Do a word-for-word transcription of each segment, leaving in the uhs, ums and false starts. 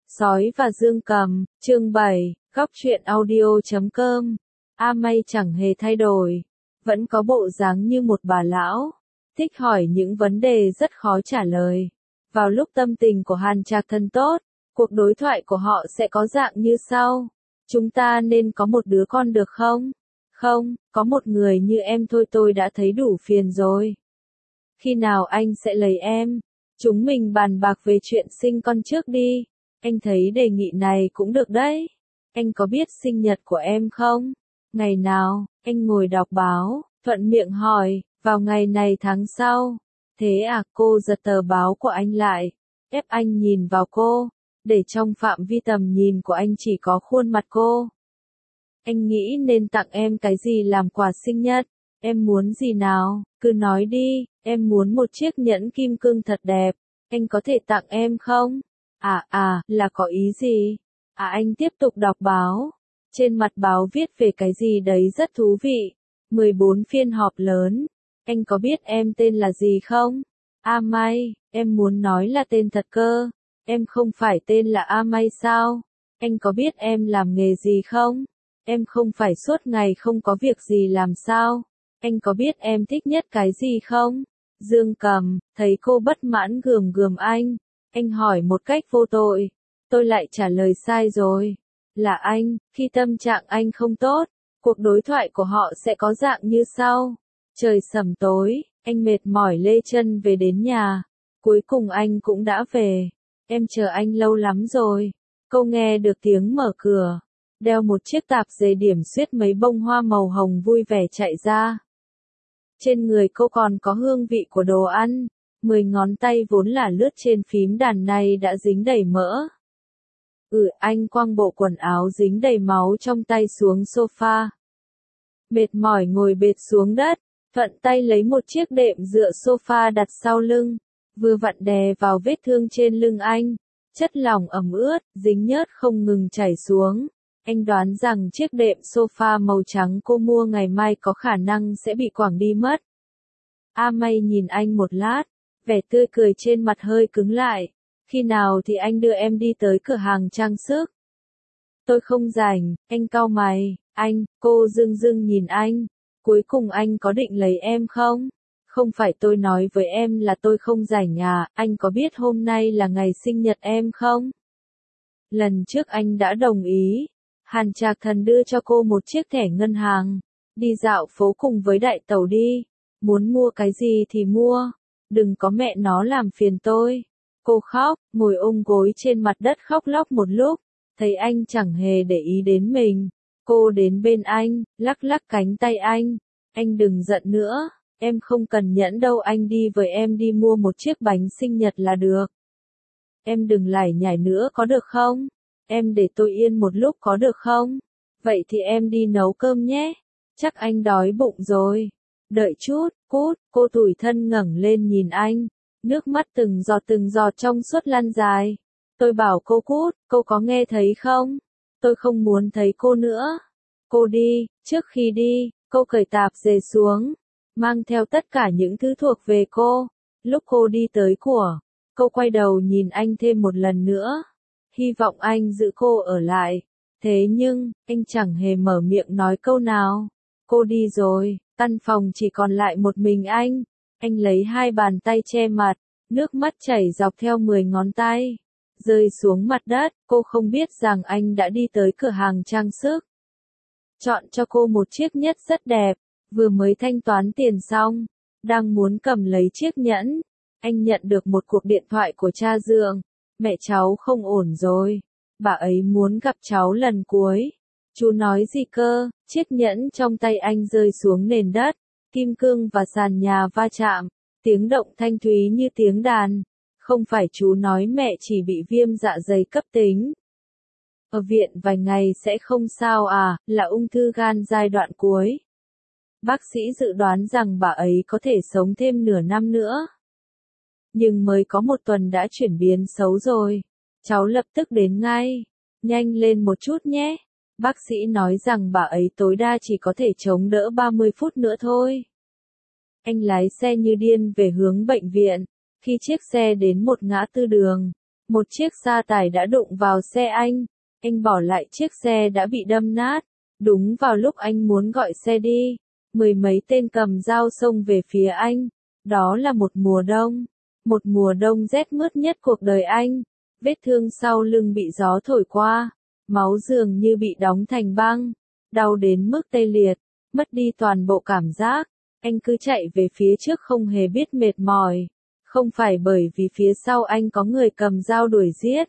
Sói và Dương Cầm, chương bảy, góc truyện audio chấm com. A May chẳng hề thay đổi, vẫn có bộ dáng như một bà lão, thích hỏi những vấn đề rất khó trả lời. Vào lúc tâm tình của Hàn Trạc Thần tốt, cuộc đối thoại của họ sẽ có dạng như sau. Chúng ta nên có một đứa con được không? Không, có một người như em thôi tôi đã thấy đủ phiền rồi. Khi nào anh sẽ lấy em? Chúng mình bàn bạc về chuyện sinh con trước đi. Anh thấy đề nghị này cũng được đấy. Anh có biết sinh nhật của em không? Ngày nào? Anh ngồi đọc báo, thuận miệng hỏi, vào ngày này tháng sau. Thế à? Cô giật tờ báo của anh lại, ép anh nhìn vào cô, để trong phạm vi tầm nhìn của anh chỉ có khuôn mặt cô. Anh nghĩ nên tặng em cái gì làm quà sinh nhật? Em muốn gì nào? Cứ nói đi, em muốn một chiếc nhẫn kim cương thật đẹp. Anh có thể tặng em không? À à, là có ý gì? À anh tiếp tục đọc báo. Trên mặt báo viết về cái gì đấy rất thú vị. mười bốn phiên họp lớn. Anh có biết em tên là gì không? A May, em muốn nói là tên thật cơ. Em không phải tên là A May sao? Anh có biết em làm nghề gì không? Em không phải suốt ngày không có việc gì làm sao? Anh có biết em thích nhất cái gì không? Dương Cầm, thấy cô bất mãn gườm gườm anh. Anh hỏi một cách vô tội. Tôi lại trả lời sai rồi. Là anh, khi tâm trạng anh không tốt, cuộc đối thoại của họ sẽ có dạng như sau. Trời sẩm tối, anh mệt mỏi lê chân về đến nhà. Cuối cùng anh cũng đã về. Em chờ anh lâu lắm rồi. Cô nghe được tiếng mở cửa. Đeo một chiếc tạp dề điểm xuyết mấy bông hoa màu hồng vui vẻ chạy ra. Trên người cô còn có hương vị của đồ ăn. Mười ngón tay vốn là lướt trên phím đàn này đã dính đầy mỡ. Ừ, anh quăng bộ quần áo dính đầy máu trong tay xuống sofa. Mệt mỏi ngồi bệt xuống đất, thuận tay lấy một chiếc đệm dựa sofa đặt sau lưng, vừa vặn đè vào vết thương trên lưng anh. Chất lỏng ẩm ướt, dính nhớt không ngừng chảy xuống. Anh đoán rằng chiếc đệm sofa màu trắng cô mua ngày mai có khả năng sẽ bị quẳng đi mất. A May nhìn anh một lát, vẻ tươi cười trên mặt hơi cứng lại. Khi nào thì anh đưa em đi tới cửa hàng trang sức? Tôi không rảnh, anh cau mày. Anh, cô dưng dưng nhìn anh. Cuối cùng anh có định lấy em không? Không phải tôi nói với em là tôi không rảnh à, anh có biết hôm nay là ngày sinh nhật em không? Lần trước anh đã đồng ý. Hàn Trạc Thần đưa cho cô một chiếc thẻ ngân hàng. Đi dạo phố cùng với đại tẩu đi. Muốn mua cái gì thì mua. Đừng có mẹ nó làm phiền tôi. Cô khóc, ngồi ôm gối trên mặt đất khóc lóc một lúc. Thấy anh chẳng hề để ý đến mình. Cô đến bên anh, lắc lắc cánh tay anh. Anh đừng giận nữa. Em không cần nhẫn đâu, anh đi với em đi mua một chiếc bánh sinh nhật là được. Em đừng lải nhải nữa có được không? Em để tôi yên một lúc có được không? Vậy thì em đi nấu cơm nhé. Chắc anh đói bụng rồi. Đợi chút, cút, cô tủi thân ngẩng lên nhìn anh. Nước mắt từng giọt từng giọt trong suốt lăn dài. Tôi bảo cô cút, cô có nghe thấy không? Tôi không muốn thấy cô nữa. Cô đi, trước khi đi, cô cởi tạp dề xuống. Mang theo tất cả những thứ thuộc về cô. Lúc cô đi tới của, cô quay đầu nhìn anh thêm một lần nữa. Hy vọng anh giữ cô ở lại. Thế nhưng, anh chẳng hề mở miệng nói câu nào. Cô đi rồi, căn phòng chỉ còn lại một mình anh. Anh lấy hai bàn tay che mặt, nước mắt chảy dọc theo mười ngón tay. Rơi xuống mặt đất, cô không biết rằng anh đã đi tới cửa hàng trang sức. Chọn cho cô một chiếc nhẫn rất đẹp, vừa mới thanh toán tiền xong. Đang muốn cầm lấy chiếc nhẫn. Anh nhận được một cuộc điện thoại của cha dượng. Mẹ cháu không ổn rồi. Bà ấy muốn gặp cháu lần cuối. Chú nói gì cơ? Chiếc nhẫn trong tay anh rơi xuống nền đất. Kim cương và sàn nhà va chạm. Tiếng động thanh thúy như tiếng đàn. Không phải chú nói mẹ chỉ bị viêm dạ dày cấp tính. Ở viện vài ngày sẽ không sao à, là ung thư gan giai đoạn cuối. Bác sĩ dự đoán rằng bà ấy có thể sống thêm nửa năm nữa. Nhưng mới có một tuần đã chuyển biến xấu rồi. Cháu lập tức đến ngay. Nhanh lên một chút nhé. Bác sĩ nói rằng bà ấy tối đa chỉ có thể chống đỡ ba mươi phút nữa thôi. Anh lái xe như điên về hướng bệnh viện. Khi chiếc xe đến một ngã tư đường, Một chiếc gia tải đã đụng vào xe anh. Anh bỏ lại chiếc xe đã bị đâm nát. Đúng vào lúc anh muốn gọi xe đi, mười mấy tên cầm dao xông về phía anh. Đó là một mùa đông. Một mùa đông rét mướt nhất cuộc đời anh. Vết thương sau lưng bị gió thổi qua. Máu dường như bị đóng thành băng. Đau đến mức tê liệt. Mất đi toàn bộ cảm giác. Anh cứ chạy về phía trước không hề biết mệt mỏi. Không phải bởi vì phía sau anh có người cầm dao đuổi giết.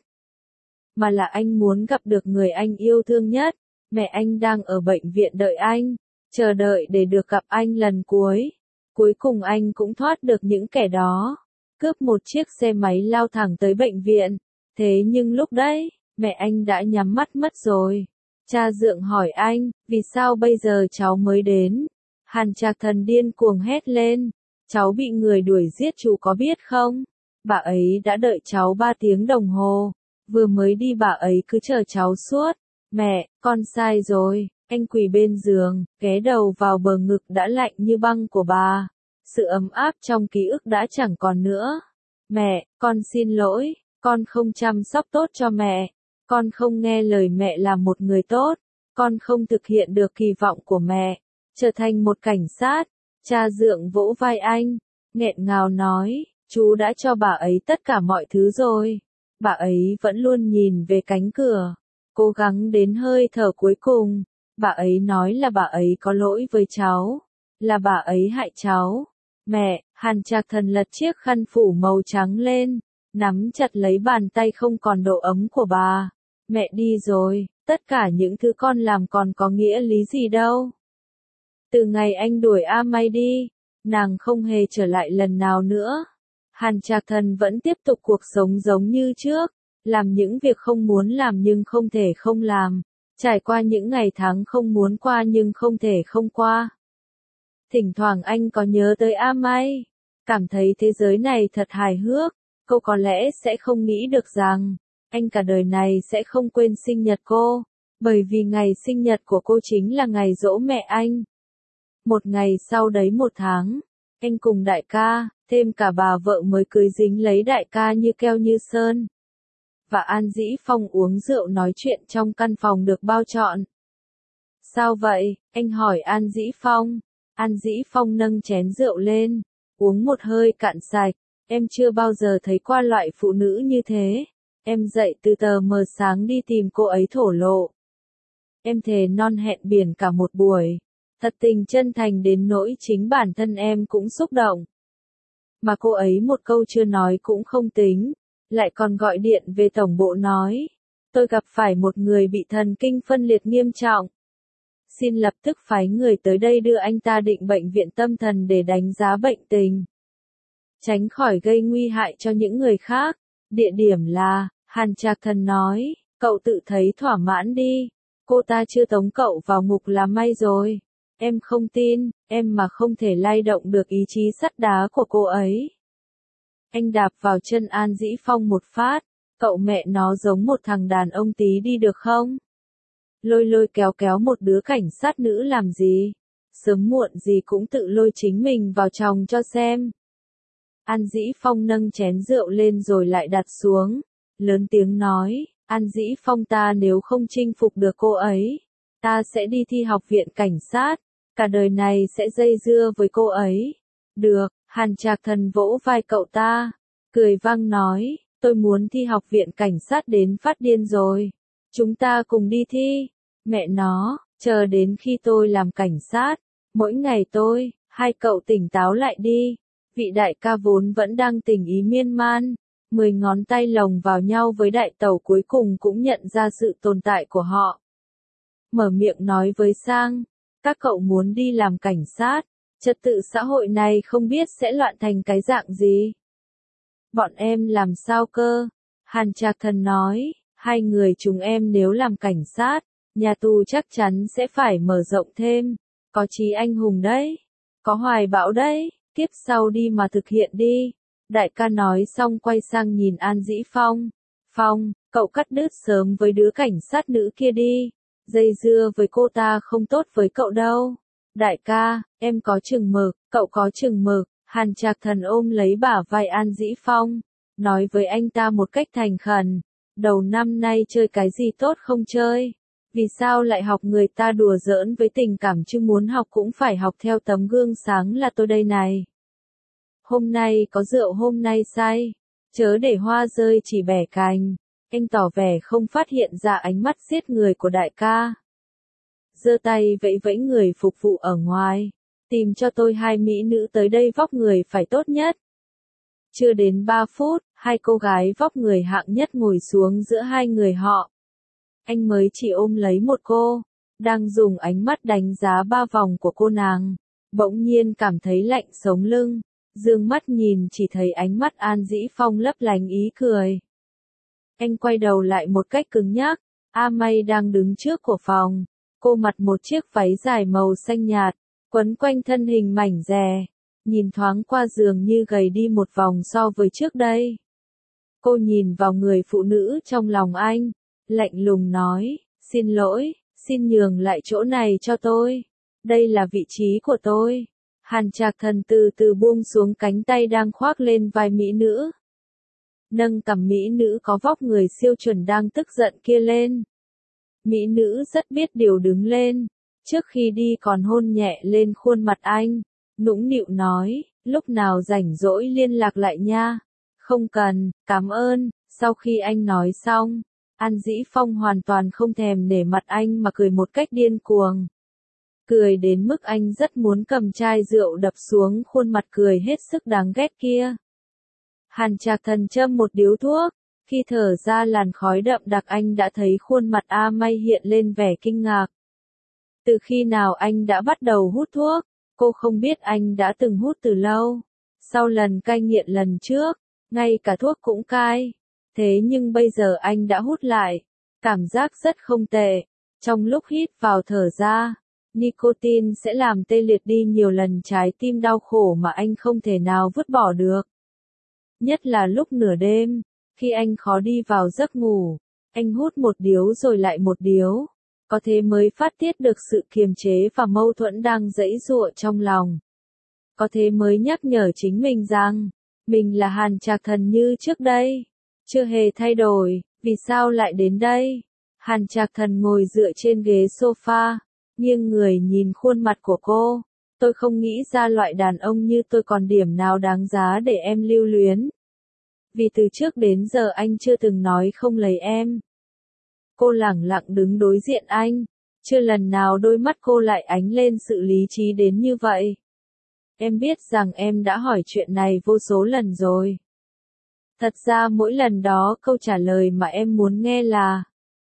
Mà là anh muốn gặp được người anh yêu thương nhất. Mẹ anh đang ở bệnh viện đợi anh. Chờ đợi để được gặp anh lần cuối. Cuối cùng anh cũng thoát được những kẻ đó. Cướp một chiếc xe máy lao thẳng tới bệnh viện. Thế nhưng lúc đấy, mẹ anh đã nhắm mắt mất rồi. Cha Dượng hỏi anh, vì sao bây giờ cháu mới đến? Hàn Trạc Thần điên cuồng hét lên. Cháu bị người đuổi giết chú có biết không? Bà ấy đã đợi cháu ba tiếng đồng hồ. Vừa mới đi bà ấy cứ chờ cháu suốt. Mẹ, con sai rồi. Anh quỳ bên giường, ghé đầu vào bờ ngực đã lạnh như băng của bà. Sự ấm áp trong ký ức đã chẳng còn nữa. Mẹ, con xin lỗi. Con không chăm sóc tốt cho mẹ. Con không nghe lời mẹ làm một người tốt. Con không thực hiện được kỳ vọng của mẹ. Trở thành một cảnh sát. Cha Dượng vỗ vai anh. Nghẹn ngào nói, chú đã cho bà ấy tất cả mọi thứ rồi. Bà ấy vẫn luôn nhìn về cánh cửa. Cố gắng đến hơi thở cuối cùng. Bà ấy nói là bà ấy có lỗi với cháu. Là bà ấy hại cháu. Mẹ, Hàn Trạc Thần lật chiếc khăn phủ màu trắng lên. Nắm chặt lấy bàn tay không còn độ ấm của bà. Mẹ đi rồi, tất cả những thứ con làm còn có nghĩa lý gì đâu. Từ ngày anh đuổi A May đi, nàng không hề trở lại lần nào nữa. Hàn Trạc Thần vẫn tiếp tục cuộc sống giống như trước, làm những việc không muốn làm nhưng không thể không làm, trải qua những ngày tháng không muốn qua nhưng không thể không qua. Thỉnh thoảng anh có nhớ tới A May, cảm thấy thế giới này thật hài hước, cô có lẽ sẽ không nghĩ được rằng, anh cả đời này sẽ không quên sinh nhật cô, bởi vì ngày sinh nhật của cô chính là ngày giỗ mẹ anh. Một ngày sau đấy một tháng, anh cùng đại ca, thêm cả bà vợ mới cưới dính lấy đại ca như keo như sơn. Và An Dĩ Phong uống rượu nói chuyện trong căn phòng được bao trọn. Sao vậy? Anh hỏi An Dĩ Phong. An Dĩ Phong nâng chén rượu lên, uống một hơi cạn sạch. Em chưa bao giờ thấy qua loại phụ nữ như thế. Em dậy từ tờ mờ sáng đi tìm cô ấy thổ lộ. Em thề non hẹn biển cả một buổi. Thật tình chân thành đến nỗi chính bản thân em cũng xúc động. Mà cô ấy một câu chưa nói cũng không tính, lại còn gọi điện về tổng bộ nói. Tôi gặp phải một người bị thần kinh phân liệt nghiêm trọng. Xin lập tức phái người tới đây đưa anh ta định bệnh viện tâm thần để đánh giá bệnh tình. Tránh khỏi gây nguy hại cho những người khác. Địa điểm là, Hàn Trạc Thần nói, cậu tự thấy thỏa mãn đi. Cô ta chưa tống cậu vào ngục là may rồi. Em không tin, em mà không thể lay động được ý chí sắt đá của cô ấy. Anh đạp vào chân An Dĩ Phong một phát, cậu mẹ nó giống một thằng đàn ông tí đi được không? Lôi lôi kéo kéo một đứa cảnh sát nữ làm gì? Sớm muộn gì cũng tự lôi chính mình vào chồng cho xem. An Dĩ Phong nâng chén rượu lên rồi lại đặt xuống, lớn tiếng nói, An Dĩ Phong ta nếu không chinh phục được cô ấy, ta sẽ đi thi học viện cảnh sát, cả đời này sẽ dây dưa với cô ấy. Được, Hàn Trạc Thần vỗ vai cậu ta, cười vang nói, tôi muốn thi học viện cảnh sát đến phát điên rồi. Chúng ta cùng đi thi. Mẹ nó, chờ đến khi tôi làm cảnh sát, mỗi ngày tôi, hai cậu tỉnh táo lại đi. Vị đại ca vốn vẫn đang tình ý miên man, mười ngón tay lồng vào nhau với đại tẩu cuối cùng cũng nhận ra sự tồn tại của họ. Mở miệng nói với Sang, các cậu muốn đi làm cảnh sát, trật tự xã hội này không biết sẽ loạn thành cái dạng gì. Bọn em làm sao cơ? Hàn Trạc Thần nói, hai người chúng em nếu làm cảnh sát, nhà tù chắc chắn sẽ phải mở rộng thêm, có chí anh hùng đấy, có hoài bão đấy. Tiếp sau đi mà thực hiện đi. Đại ca nói xong quay sang nhìn An Dĩ Phong. Phong, cậu cắt đứt sớm với đứa cảnh sát nữ kia đi. Dây dưa với cô ta không tốt với cậu đâu. Đại ca, em có chừng mực, cậu có chừng mực. Hàn Trạc Thần ôm lấy bả vai An Dĩ Phong. nói với anh ta một cách thành khẩn, đầu năm nay chơi cái gì tốt không chơi, vì sao lại học người ta đùa giỡn với tình cảm chứ muốn học cũng phải học theo tấm gương sáng là tôi đây này. Hôm nay có rượu hôm nay say, chớ để hoa rơi chỉ bẻ cành, anh tỏ vẻ không phát hiện ra ánh mắt giết người của đại ca. Giơ tay vẫy vẫy người phục vụ ở ngoài, tìm cho tôi hai mỹ nữ tới đây vóc người phải tốt nhất. Chưa đến ba phút, hai cô gái vóc người hạng nhất ngồi xuống giữa hai người họ. Anh mới chỉ ôm lấy một cô, đang dùng ánh mắt đánh giá ba vòng của cô nàng, bỗng nhiên cảm thấy lạnh sống lưng, dương mắt nhìn chỉ thấy ánh mắt An Dĩ Phong lấp lánh ý cười. Anh quay đầu lại một cách cứng nhắc, A May đang đứng trước của phòng, cô mặc một chiếc váy dài màu xanh nhạt, quấn quanh thân hình mảnh dè, nhìn thoáng qua dường như gầy đi một vòng so với trước đây. Cô nhìn vào người phụ nữ trong lòng anh, lạnh lùng nói, xin lỗi, xin nhường lại chỗ này cho tôi, đây là vị trí của tôi. Hàn Trạc Thần từ từ buông xuống cánh tay đang khoác lên vai mỹ nữ, nâng cằm mỹ nữ có vóc người siêu chuẩn đang tức giận kia lên. Mỹ nữ rất biết điều đứng lên, trước khi đi còn hôn nhẹ lên khuôn mặt anh, nũng nịu nói, lúc nào rảnh rỗi liên lạc lại nha. Không cần, cảm ơn. Sau khi anh nói xong, An Dĩ Phong hoàn toàn không thèm nể mặt anh mà cười một cách điên cuồng. Cười đến mức anh rất muốn cầm chai rượu đập xuống khuôn mặt cười hết sức đáng ghét kia. Hàn Trạc Thần châm một điếu thuốc, khi thở ra làn khói đậm đặc anh đã thấy khuôn mặt A May hiện lên vẻ kinh ngạc. Từ khi nào anh đã bắt đầu hút thuốc, cô không biết anh đã từng hút từ lâu. Sau lần cai nghiện lần trước, ngay cả thuốc cũng cai. Thế nhưng bây giờ anh đã hút lại, cảm giác rất không tệ. Trong lúc hít vào thở ra, nicotine sẽ làm tê liệt đi nhiều lần trái tim đau khổ mà anh không thể nào vứt bỏ được. Nhất là lúc nửa đêm, khi anh khó đi vào giấc ngủ, anh hút một điếu rồi lại một điếu, có thế mới phát tiết được sự kiềm chế và mâu thuẫn đang giãy giụa trong lòng. Có thế mới nhắc nhở chính mình rằng, mình là Hàn Trạc Thần như trước đây, chưa hề thay đổi, vì sao lại đến đây? Hàn Trạc Thần ngồi dựa trên ghế sofa, nghiêng người nhìn khuôn mặt của cô. Tôi không nghĩ ra loại đàn ông như tôi còn điểm nào đáng giá để em lưu luyến. Vì từ trước đến giờ anh chưa từng nói không lấy em. Cô lẳng lặng đứng đối diện anh, chưa lần nào đôi mắt cô lại ánh lên sự lý trí đến như vậy. Em biết rằng em đã hỏi chuyện này vô số lần rồi. Thật ra mỗi lần đó câu trả lời mà em muốn nghe là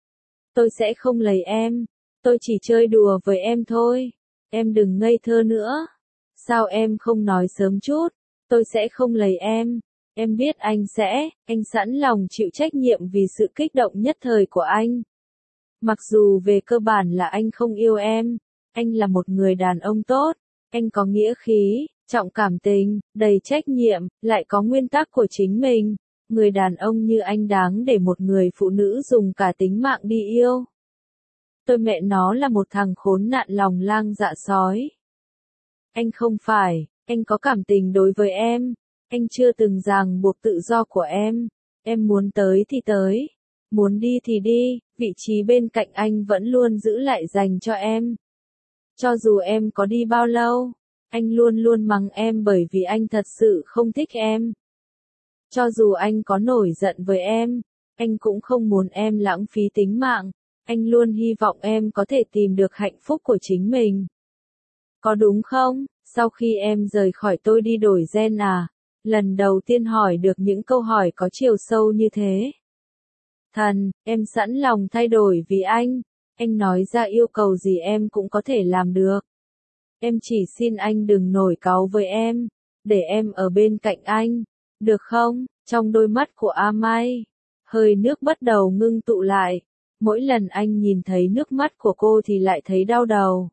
tôi sẽ không lấy em, tôi chỉ chơi đùa với em thôi, em đừng ngây thơ nữa. Sao em không nói sớm chút, tôi sẽ không lấy em, em biết anh sẽ, anh sẵn lòng chịu trách nhiệm vì sự kích động nhất thời của anh. Mặc dù về cơ bản là anh không yêu em, anh là một người đàn ông tốt, anh có nghĩa khí, trọng cảm tình, đầy trách nhiệm, lại có nguyên tắc của chính mình. Người đàn ông như anh đáng để một người phụ nữ dùng cả tính mạng đi yêu. Tôi mẹ nó là một thằng khốn nạn lòng lang dạ sói. Anh không phải, anh có cảm tình đối với em, anh chưa từng ràng buộc tự do của em, em muốn tới thì tới, muốn đi thì đi, vị trí bên cạnh anh vẫn luôn giữ lại dành cho em. Cho dù em có đi bao lâu, anh luôn luôn mắng em bởi vì anh thật sự không thích em. Cho dù anh có nổi giận với em, anh cũng không muốn em lãng phí tính mạng, anh luôn hy vọng em có thể tìm được hạnh phúc của chính mình. Có đúng không? Sau khi em rời khỏi tôi đi đổi gen à? Lần đầu tiên hỏi được những câu hỏi có chiều sâu như thế. Thần, em sẵn lòng thay đổi vì anh, anh nói ra yêu cầu gì em cũng có thể làm được. Em chỉ xin anh đừng nổi cáu với em, để em ở bên cạnh anh, được không? Trong đôi mắt của A Mai, hơi nước bắt đầu ngưng tụ lại, mỗi lần anh nhìn thấy nước mắt của cô thì lại thấy đau đầu.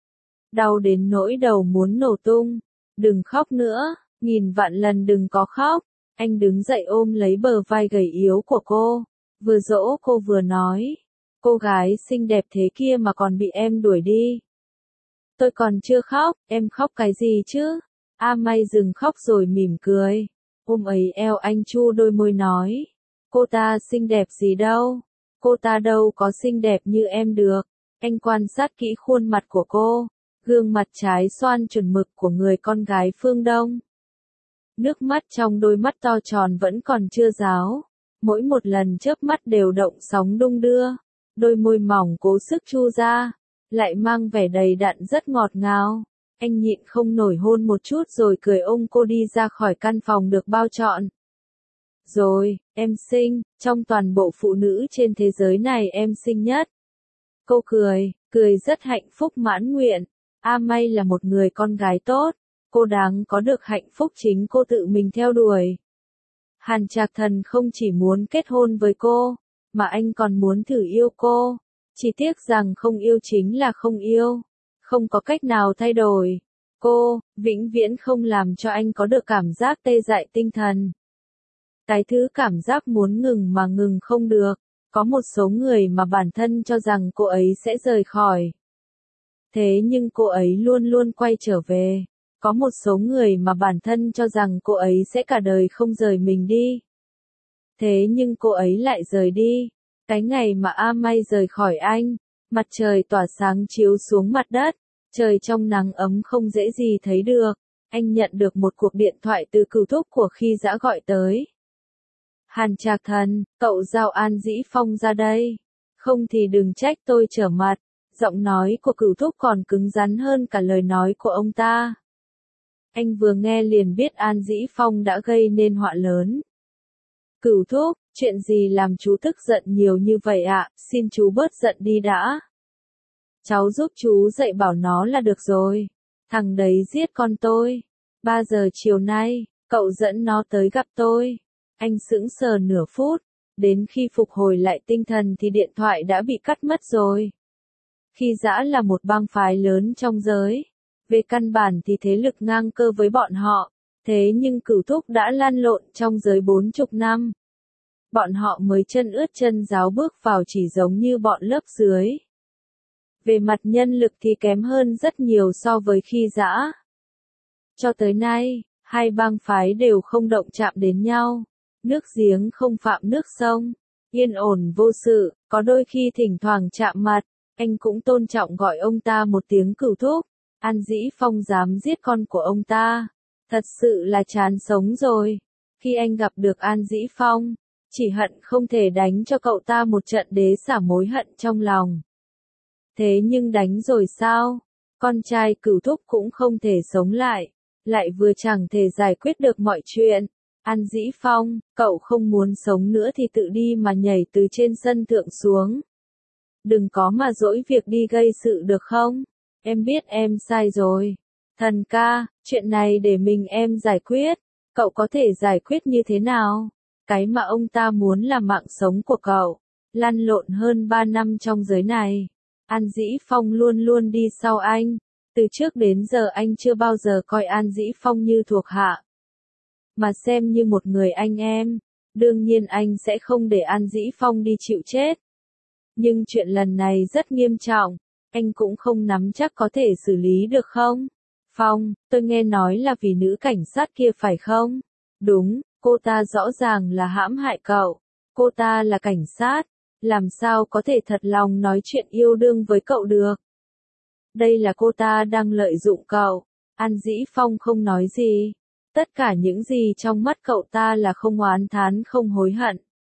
Đau đến nỗi đầu muốn nổ tung, đừng khóc nữa, nghìn vạn lần đừng có khóc. Anh đứng dậy ôm lấy bờ vai gầy yếu của cô, vừa dỗ cô vừa nói, cô gái xinh đẹp thế kia mà còn bị em đuổi đi. Tôi còn chưa khóc, em khóc cái gì chứ? A Mai dừng khóc rồi mỉm cười, Ôm ấy eo anh chu đôi môi nói. Cô ta xinh đẹp gì đâu. Cô ta đâu có xinh đẹp như em được. Anh quan sát kỹ khuôn mặt của cô. Gương mặt trái xoan chuẩn mực của người con gái phương Đông. Nước mắt trong đôi mắt to tròn vẫn còn chưa ráo. Mỗi một lần chớp mắt đều động sóng đung đưa. Đôi môi mỏng cố sức chu ra. Lại mang vẻ đầy đặn rất ngọt ngào. Anh nhịn không nổi hôn một chút rồi cười ôm cô đi ra khỏi căn phòng được bao trọn. Rồi, em xinh, trong toàn bộ phụ nữ trên thế giới này em xinh nhất. Cô cười, cười rất hạnh phúc mãn nguyện. A May là một người con gái tốt. Cô đáng có được hạnh phúc chính cô tự mình theo đuổi. Hàn Trạc Thần không chỉ muốn kết hôn với cô, mà anh còn muốn thử yêu cô. Chỉ tiếc rằng không yêu chính là không yêu. Không có cách nào thay đổi. Cô, vĩnh viễn không làm cho anh có được cảm giác tê dại tinh thần. Cái thứ cảm giác muốn ngừng mà ngừng không được. Có một số người mà bản thân cho rằng cô ấy sẽ rời khỏi. Thế nhưng cô ấy luôn luôn quay trở về. Có một số người mà bản thân cho rằng cô ấy sẽ cả đời không rời mình đi. Thế nhưng cô ấy lại rời đi. Cái ngày mà A May rời khỏi anh, mặt trời tỏa sáng chiếu xuống mặt đất, trời trong nắng ấm không dễ gì thấy được. Anh nhận được một cuộc điện thoại từ cửu thúc của Khi Dã gọi tới. Hàn Trạc Thần, cậu giao An Dĩ Phong ra đây. Không thì đừng trách tôi trở mặt. Giọng nói của cửu thúc còn cứng rắn hơn cả lời nói của ông ta. Anh vừa nghe liền biết An Dĩ Phong đã gây nên họa lớn. Cửu thúc, chuyện gì làm chú tức giận nhiều như vậy ạ, xin chú bớt giận đi đã. Cháu giúp chú dạy bảo nó là được rồi. Thằng đấy giết con tôi. Ba giờ chiều nay, cậu dẫn nó tới gặp tôi. Anh sững sờ nửa phút. Đến khi phục hồi lại tinh thần thì điện thoại đã bị cắt mất rồi. Khi Dã là một bang phái lớn trong giới. Về căn bản thì thế lực ngang cơ với bọn họ. Thế nhưng cửu thúc đã lăn lộn trong giới bốn chục năm. Bọn họ mới chân ướt chân ráo bước vào chỉ giống như bọn lớp dưới. Về mặt nhân lực thì kém hơn rất nhiều so với Khi Dã. Cho tới nay, hai bang phái đều không động chạm đến nhau. Nước giếng không phạm nước sông. Yên ổn vô sự, có đôi khi thỉnh thoảng chạm mặt. Anh cũng tôn trọng gọi ông ta một tiếng cửu thúc. An Dĩ Phong dám giết con của ông ta. Thật sự là chán sống rồi. Khi anh gặp được An Dĩ Phong, chỉ hận không thể đánh cho cậu ta một trận đế xả mối hận trong lòng. Thế nhưng đánh rồi sao? Con trai cửu thúc cũng không thể sống lại. Lại vừa chẳng thể giải quyết được mọi chuyện. An Dĩ Phong, cậu không muốn sống nữa thì tự đi mà nhảy từ trên sân thượng xuống. Đừng có mà dỗi việc đi gây sự được không? Em biết em sai rồi. Thần ca, chuyện này để mình em giải quyết. Cậu có thể giải quyết như thế nào? Cái mà ông ta muốn là mạng sống của cậu. Lăn lộn hơn ba năm trong giới này. An Dĩ Phong luôn luôn đi sau anh. Từ trước đến giờ anh chưa bao giờ coi An Dĩ Phong như thuộc hạ. Mà xem như một người anh em. Đương nhiên anh sẽ không để An Dĩ Phong đi chịu chết. Nhưng chuyện lần này rất nghiêm trọng. Anh cũng không nắm chắc có thể xử lý được không? Phong, tôi nghe nói là vì nữ cảnh sát kia phải không? Đúng, cô ta rõ ràng là hãm hại cậu. Cô ta là cảnh sát. Làm sao có thể thật lòng nói chuyện yêu đương với cậu được? Đây là cô ta đang lợi dụng cậu. An Dĩ Phong không nói gì. Tất cả những gì trong mắt cậu ta là không oán thán không hối hận.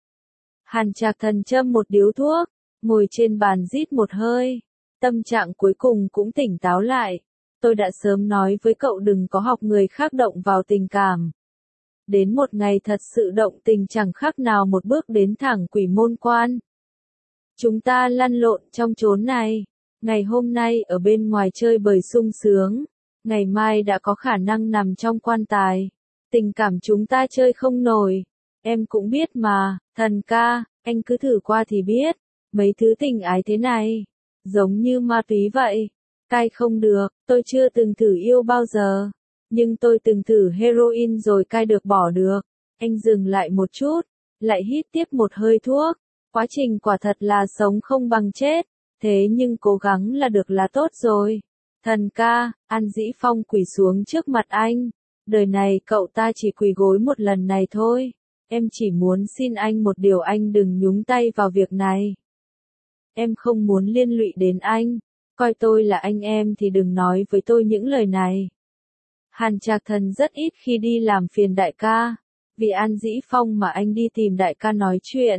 Hàn Trạc Thần châm một điếu thuốc, ngồi trên bàn rít một hơi. Tâm trạng cuối cùng cũng tỉnh táo lại. Tôi đã sớm nói với cậu đừng có học người khác động vào tình cảm. Đến một ngày thật sự động tình chẳng khác nào một bước đến thẳng quỷ môn quan. Chúng ta lăn lộn trong chốn này. Ngày hôm nay ở bên ngoài chơi bời sung sướng. Ngày mai đã có khả năng nằm trong quan tài. Tình cảm chúng ta chơi không nổi. Em cũng biết mà, thần ca, anh cứ thử qua thì biết. Mấy thứ tình ái thế này, giống như ma túy vậy. Cai không được, tôi chưa từng thử yêu bao giờ. Nhưng tôi từng thử heroin rồi cai được bỏ được. Anh dừng lại một chút, lại hít tiếp một hơi thuốc. Quá trình quả thật là sống không bằng chết. Thế nhưng cố gắng là được là tốt rồi. Thần ca, An Dĩ Phong quỳ xuống trước mặt anh. Đời này cậu ta chỉ quỳ gối một lần này thôi. Em chỉ muốn xin anh một điều, anh đừng nhúng tay vào việc này. Em không muốn liên lụy đến anh. Coi tôi là anh em thì đừng nói với tôi những lời này. Hàn Trạc Thần rất ít khi đi làm phiền đại ca. Vì An Dĩ Phong mà anh đi tìm đại ca nói chuyện.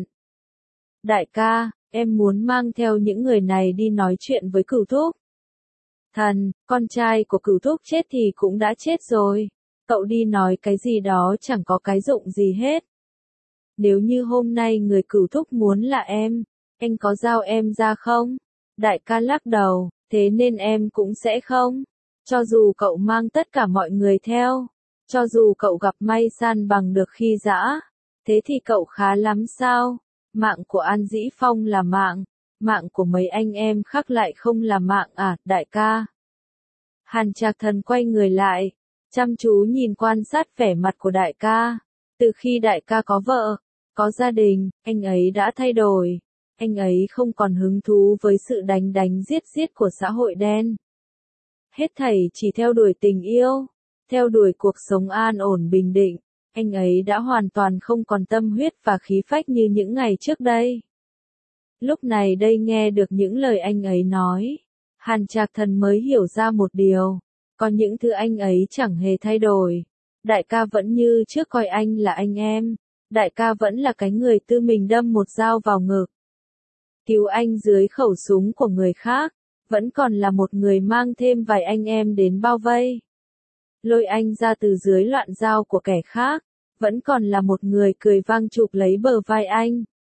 Đại ca, em muốn mang theo những người này đi nói chuyện với Cửu Thúc. Thần, con trai của Cửu Thúc chết thì cũng đã chết rồi. Cậu đi nói cái gì đó chẳng có cái dụng gì hết. Nếu như hôm nay người Cửu Thúc muốn là em, anh có giao em ra không? Đại ca lắc đầu, thế nên em cũng sẽ không. Cho dù cậu mang tất cả mọi người theo, cho dù cậu gặp may san bằng được khi dã, thế thì cậu khá lắm sao? Mạng của An Dĩ Phong là mạng, mạng của mấy anh em khác lại không là mạng à, đại ca. Hàn Trạc Thần quay người lại, chăm chú nhìn quan sát vẻ mặt của đại ca. Từ khi đại ca có vợ, có gia đình, anh ấy đã thay đổi. Anh ấy không còn hứng thú với sự đánh đánh giết giết của xã hội đen. Hết thảy chỉ theo đuổi tình yêu, theo đuổi cuộc sống an ổn bình định. Anh ấy đã hoàn toàn không còn tâm huyết và khí phách như những ngày trước đây. Lúc này đây nghe được những lời anh ấy nói, Hàn Trạc Thần mới hiểu ra một điều. Có những thứ anh ấy chẳng hề thay đổi. Đại ca vẫn như trước coi anh là anh em. Đại ca vẫn là cái người tự mình đâm một dao vào ngực. Cứu anh dưới khẩu súng của người khác. Vẫn còn là một người mang thêm vài anh em đến bao vây. Lôi anh ra từ dưới loạn dao của kẻ khác. Vẫn còn là một người cười vang chụp lấy bờ vai anh.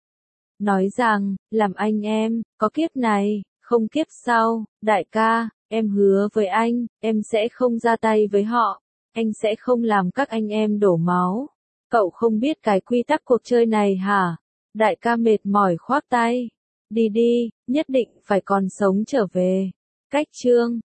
Nói rằng, làm anh em, có kiếp này, không kiếp sau, đại ca, em hứa với anh, em sẽ không ra tay với họ. Anh sẽ không làm các anh em đổ máu. Cậu không biết cái quy tắc cuộc chơi này hả? Đại ca mệt mỏi khoác tay. Đi đi, nhất định phải còn sống trở về. Cách chương